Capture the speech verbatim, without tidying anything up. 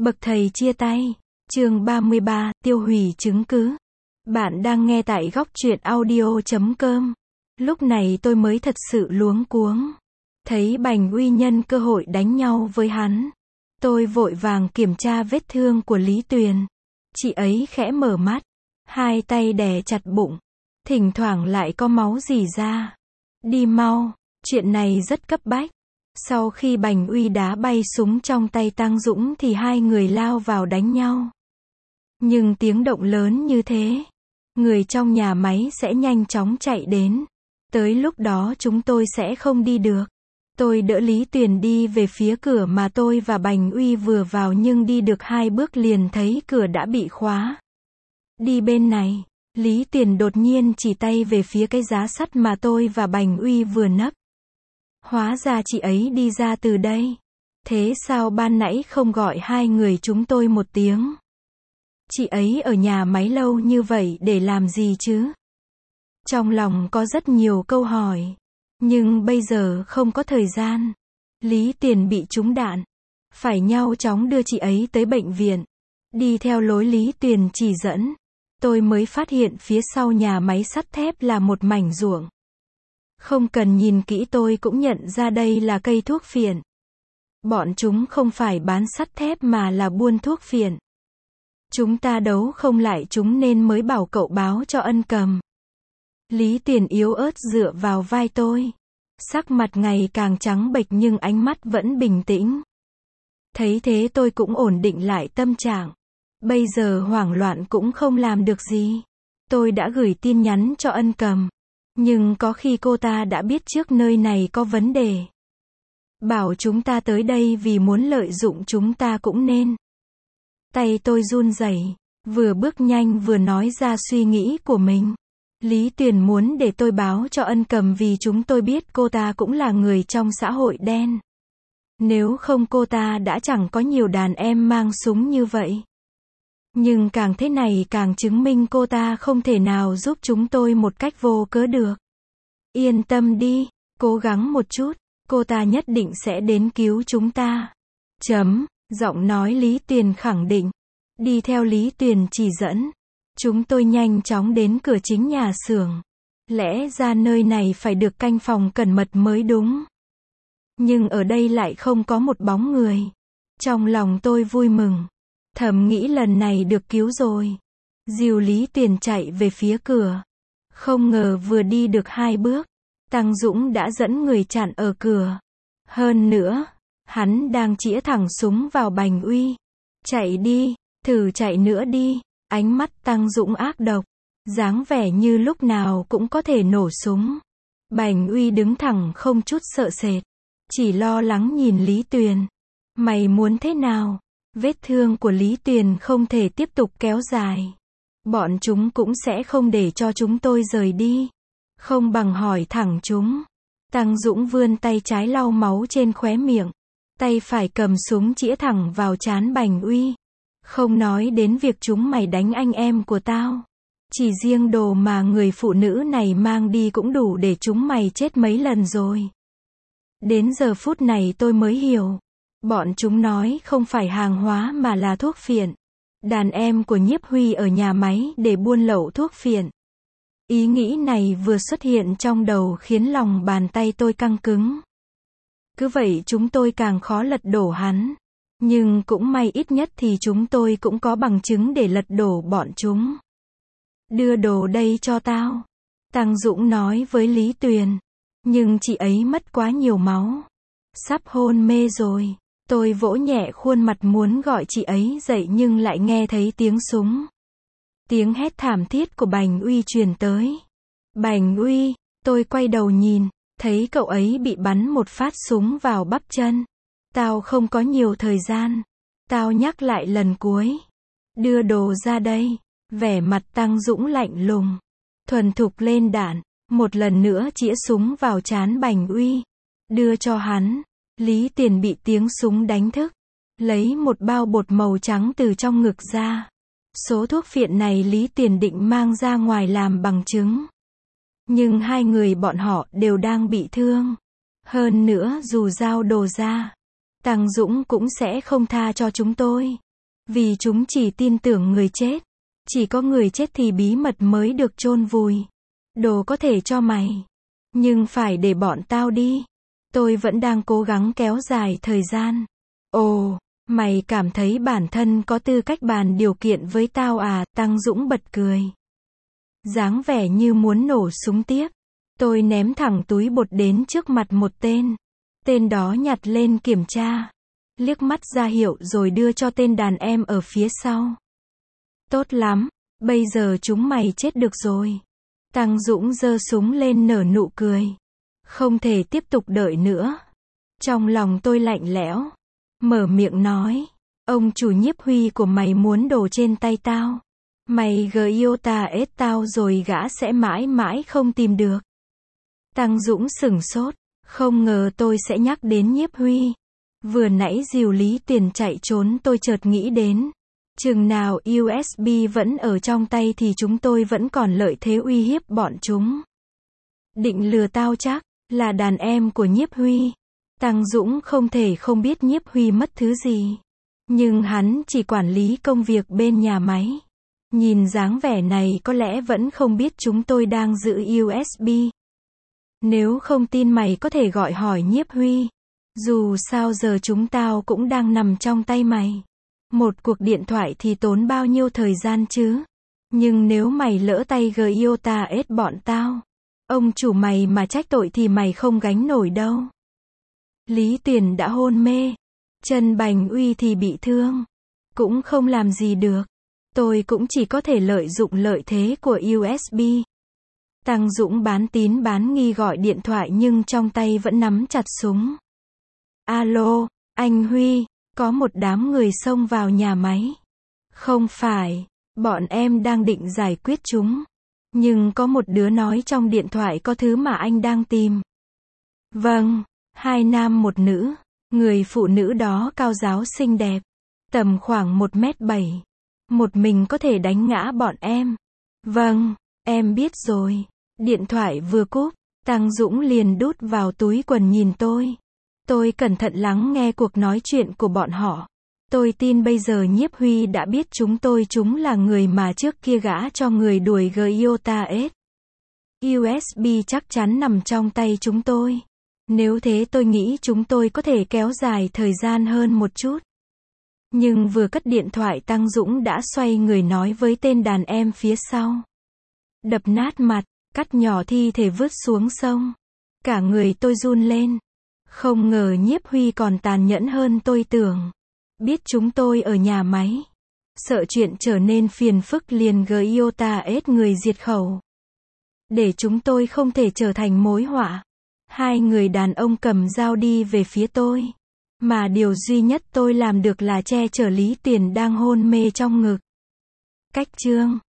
Bậc thầy chia tay. Chương ba mươi ba, tiêu hủy chứng cứ. Bạn đang nghe tại góc truyện audio chấm com. Lúc này tôi mới thật sự luống cuống. Thấy Bành Uy nhân cơ hội đánh nhau với hắn. Tôi vội vàng kiểm tra vết thương của Lý Tuyền. Chị ấy khẽ mở mắt. Hai tay đè chặt bụng. Thỉnh thoảng lại có máu rỉ ra. Đi mau, chuyện này rất cấp bách. Sau khi Bành Uy đá bay súng trong tay Tăng Dũng thì hai người lao vào đánh nhau. Nhưng tiếng động lớn như thế, người trong nhà máy sẽ nhanh chóng chạy đến. Tới lúc đó chúng tôi sẽ không đi được. Tôi đỡ Lý Tuyền đi về phía cửa mà tôi và Bành Uy vừa vào, nhưng đi được hai bước liền thấy cửa đã bị khóa. Đi bên này. Lý Tuyền đột nhiên chỉ tay về phía cái giá sắt mà tôi và Bành Uy vừa nấp. Hóa ra chị ấy đi ra từ đây. Thế sao ban nãy không gọi hai người chúng tôi một tiếng? Chị ấy ở nhà máy lâu như vậy để làm gì chứ? Trong lòng có rất nhiều câu hỏi. Nhưng bây giờ không có thời gian. Lý Tuyền bị trúng đạn. Phải nhanh chóng đưa chị ấy tới bệnh viện. Đi theo lối Lý Tuyền chỉ dẫn. Tôi mới phát hiện phía sau nhà máy sắt thép là một mảnh ruộng. Không cần nhìn kỹ tôi cũng nhận ra đây là cây thuốc phiện. Bọn chúng không phải bán sắt thép mà là buôn thuốc phiện. Chúng ta đấu không lại chúng nên mới bảo cậu báo cho Ân Cầm. Lý Tuyền yếu ớt dựa vào vai tôi. Sắc mặt ngày càng trắng bệch nhưng ánh mắt vẫn bình tĩnh. Thấy thế tôi cũng ổn định lại tâm trạng. Bây giờ hoảng loạn cũng không làm được gì. Tôi đã gửi tin nhắn cho Ân Cầm. Nhưng có khi cô ta đã biết trước nơi này có vấn đề. Bảo chúng ta tới đây vì muốn lợi dụng chúng ta cũng nên. Tay tôi run rẩy, vừa bước nhanh vừa nói ra suy nghĩ của mình. Lý Tuyền muốn để tôi báo cho Ân Cầm vì chúng tôi biết cô ta cũng là người trong xã hội đen. Nếu không cô ta đã chẳng có nhiều đàn em mang súng như vậy. Nhưng càng thế này càng chứng minh cô ta không thể nào giúp chúng tôi một cách vô cớ được. Yên tâm đi, cố gắng một chút, cô ta nhất định sẽ đến cứu chúng ta. Chấm, giọng nói Lý Tuyền khẳng định. Đi theo Lý Tuyền chỉ dẫn. Chúng tôi nhanh chóng đến cửa chính nhà xưởng. Lẽ ra nơi này phải được canh phòng cẩn mật mới đúng. Nhưng ở đây lại không có một bóng người. Trong lòng tôi vui mừng. Thầm nghĩ lần này được cứu rồi. Dìu Lý Tuyền chạy về phía cửa. Không ngờ vừa đi được hai bước, Tăng Dũng đã dẫn người chặn ở cửa. Hơn nữa, hắn đang chĩa thẳng súng vào Bành Uy. Chạy đi, thử chạy nữa đi. Ánh mắt Tăng Dũng ác độc, dáng vẻ như lúc nào cũng có thể nổ súng. Bành Uy đứng thẳng không chút sợ sệt, chỉ lo lắng nhìn Lý Tuyền. Mày muốn thế nào? Vết thương của Lý Tuyền không thể tiếp tục kéo dài. Bọn chúng cũng sẽ không để cho chúng tôi rời đi. Không bằng hỏi thẳng chúng. Tăng Dũng vươn tay trái lau máu trên khóe miệng. Tay phải cầm súng chĩa thẳng vào trán Bành Uy. Không nói đến việc chúng mày đánh anh em của tao. Chỉ riêng đồ mà người phụ nữ này mang đi cũng đủ để chúng mày chết mấy lần rồi. Đến giờ phút này tôi mới hiểu. Bọn chúng nói không phải hàng hóa mà là thuốc phiện. Đàn em của Nhiếp Huy ở nhà máy để buôn lậu thuốc phiện. Ý nghĩ này vừa xuất hiện trong đầu khiến lòng bàn tay tôi căng cứng. Cứ vậy chúng tôi càng khó lật đổ hắn. Nhưng cũng may ít nhất thì chúng tôi cũng có bằng chứng để lật đổ bọn chúng. Đưa đồ đây cho tao. Tăng Dũng nói với Lý Tuyền. Nhưng chị ấy mất quá nhiều máu. Sắp hôn mê rồi. Tôi vỗ nhẹ khuôn mặt muốn gọi chị ấy dậy nhưng lại nghe thấy tiếng súng. Tiếng hét thảm thiết của Bành Uy truyền tới. Bành Uy, tôi quay đầu nhìn, thấy cậu ấy bị bắn một phát súng vào bắp chân. Tao không có nhiều thời gian. Tao nhắc lại lần cuối. Đưa đồ ra đây. Vẻ mặt Tăng Dũng lạnh lùng. Thuần thục lên đạn. Một lần nữa chĩa súng vào trán Bành Uy. Đưa cho hắn. Lý Tuyền bị tiếng súng đánh thức. Lấy một bao bột màu trắng từ trong ngực ra. Số thuốc phiện này Lý Tuyền định mang ra ngoài làm bằng chứng. Nhưng hai người bọn họ đều đang bị thương. Hơn nữa dù giao đồ ra, Tăng Dũng cũng sẽ không tha cho chúng tôi. Vì chúng chỉ tin tưởng người chết. Chỉ có người chết thì bí mật mới được chôn vùi. Đồ có thể cho mày. Nhưng phải để bọn tao đi. Tôi vẫn đang cố gắng kéo dài thời gian. Ồ, mày cảm thấy bản thân có tư cách bàn điều kiện với tao à? Tăng Dũng bật cười. Dáng vẻ như muốn nổ súng tiếp. Tôi ném thẳng túi bột đến trước mặt một tên. Tên đó nhặt lên kiểm tra. Liếc mắt ra hiệu rồi đưa cho tên đàn em ở phía sau. Tốt lắm, bây giờ chúng mày chết được rồi. Tăng Dũng giơ súng lên nở nụ cười. Không thể tiếp tục đợi nữa. Trong lòng tôi lạnh lẽo. Mở miệng nói. Ông chủ Nhiếp Huy của mày muốn đồ trên tay tao. Mày gờ yêu ta ết tao rồi gã sẽ mãi mãi không tìm được. Tăng Dũng sửng sốt. Không ngờ tôi sẽ nhắc đến Nhiếp Huy. Vừa nãy dìu Lý Tuyền chạy trốn tôi chợt nghĩ đến. Chừng nào u ét bê vẫn ở trong tay thì chúng tôi vẫn còn lợi thế uy hiếp bọn chúng. Định lừa tao chắc, là đàn em của Nhiếp Huy. Tăng Dũng không thể không biết Nhiếp Huy mất thứ gì. Nhưng hắn chỉ quản lý công việc bên nhà máy. Nhìn dáng vẻ này có lẽ vẫn không biết chúng tôi đang giữ u ét bê. Nếu không tin mày có thể gọi hỏi Nhiếp Huy. Dù sao giờ chúng tao cũng đang nằm trong tay mày. Một cuộc điện thoại thì tốn bao nhiêu thời gian chứ? Nhưng nếu mày lỡ tay gờ yêu ta ết bọn tao. Ông chủ mày mà trách tội thì mày không gánh nổi đâu. Lý Tuyền đã hôn mê. Trần Bành Uy thì bị thương. Cũng không làm gì được. Tôi cũng chỉ có thể lợi dụng lợi thế của u ét bê. Tăng Dũng bán tín bán nghi gọi điện thoại nhưng trong tay vẫn nắm chặt súng. Alo, anh Huy, có một đám người xông vào nhà máy. Không phải, bọn em đang định giải quyết chúng. Nhưng có một đứa nói trong điện thoại có thứ mà anh đang tìm. Vâng, hai nam một nữ. Người phụ nữ đó cao ráo xinh đẹp. Tầm khoảng một mét bảy. Một mình có thể đánh ngã bọn em. Vâng, em biết rồi. Điện thoại vừa cúp, Tăng Dũng liền đút vào túi quần nhìn tôi. Tôi cẩn thận lắng nghe cuộc nói chuyện của bọn họ. Tôi tin bây giờ Nhiếp Huy đã biết chúng tôi chúng là người mà trước kia gã cho người đuổi gờ Iota S. u ét bê chắc chắn nằm trong tay chúng tôi. Nếu thế tôi nghĩ chúng tôi có thể kéo dài thời gian hơn một chút. Nhưng vừa cất điện thoại Tăng Dũng đã xoay người nói với tên đàn em phía sau. Đập nát mặt, cắt nhỏ thi thể vứt xuống sông. Cả người tôi run lên. Không ngờ Nhiếp Huy còn tàn nhẫn hơn tôi tưởng. Biết chúng tôi ở nhà máy. Sợ chuyện trở nên phiền phức liền gờ Iota S người diệt khẩu. Để chúng tôi không thể trở thành mối họa. Hai người đàn ông cầm dao đi về phía tôi. Mà điều duy nhất tôi làm được là che chở Lý Tuyền đang hôn mê trong ngực. Cách chương